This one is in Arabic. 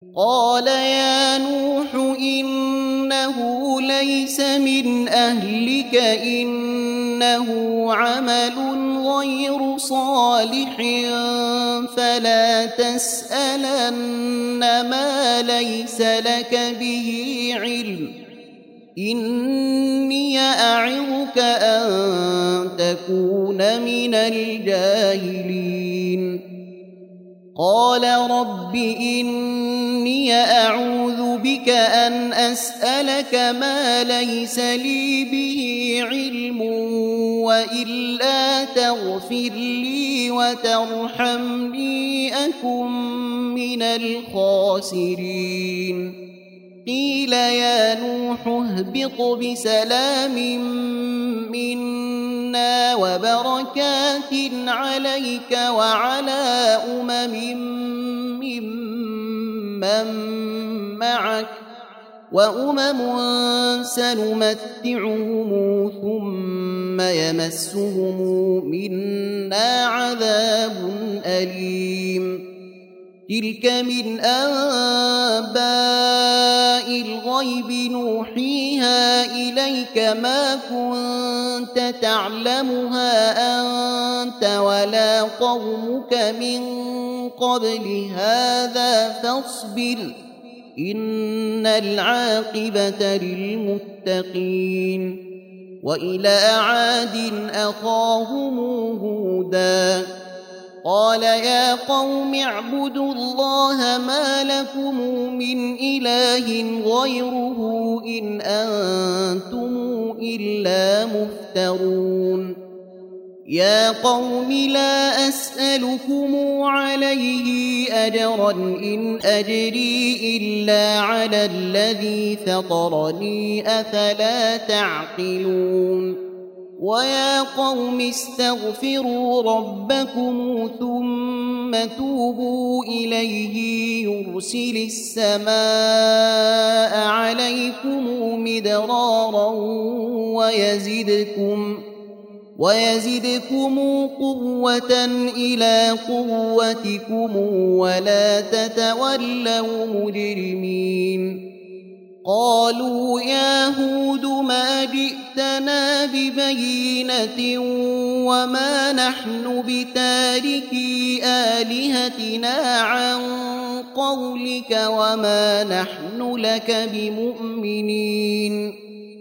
قال يا نوح إنه ليس من أهلك إنه عمل غير صالح فلا تسألن ما ليس لك به علم إني أعظك أن تكون من الجاهلين قال رب إني أعوذ بك أن أسألك ما ليس لي به علم وإلا تغفر لي وترحمني أكن من الخاسرين قيل يا نوح اهبط بسلام منا وبركات عليك وعلى ممن معك وأمم سنمتعهم ثم يمسهم منا عذاب أليم تلك من أنباء الغيب نوحيها إليك ما كنت تعلمها أنت ولا قومك من قبل هذا فاصبر إن العاقبة للمتقين وإلى عاد أخاهم هودا قال يا قوم اعبدوا الله ما لكم من إله غيره إن أنتم إلا مفترون يا قوم لا أسألكم عليه أجرا إن أجري إلا على الذي فطرني أفلا تعقلون ويا قوم استغفروا ربكم ثم توبوا إليه يرسل السماء عليكم مدرارا ويزدكم قوة إلى قوتكم ولا تتولوا مجرمين قالوا يا هود ما جئتنا ببينة وما نحن بتاركي آلهتنا عن قولك وما نحن لك بمؤمنين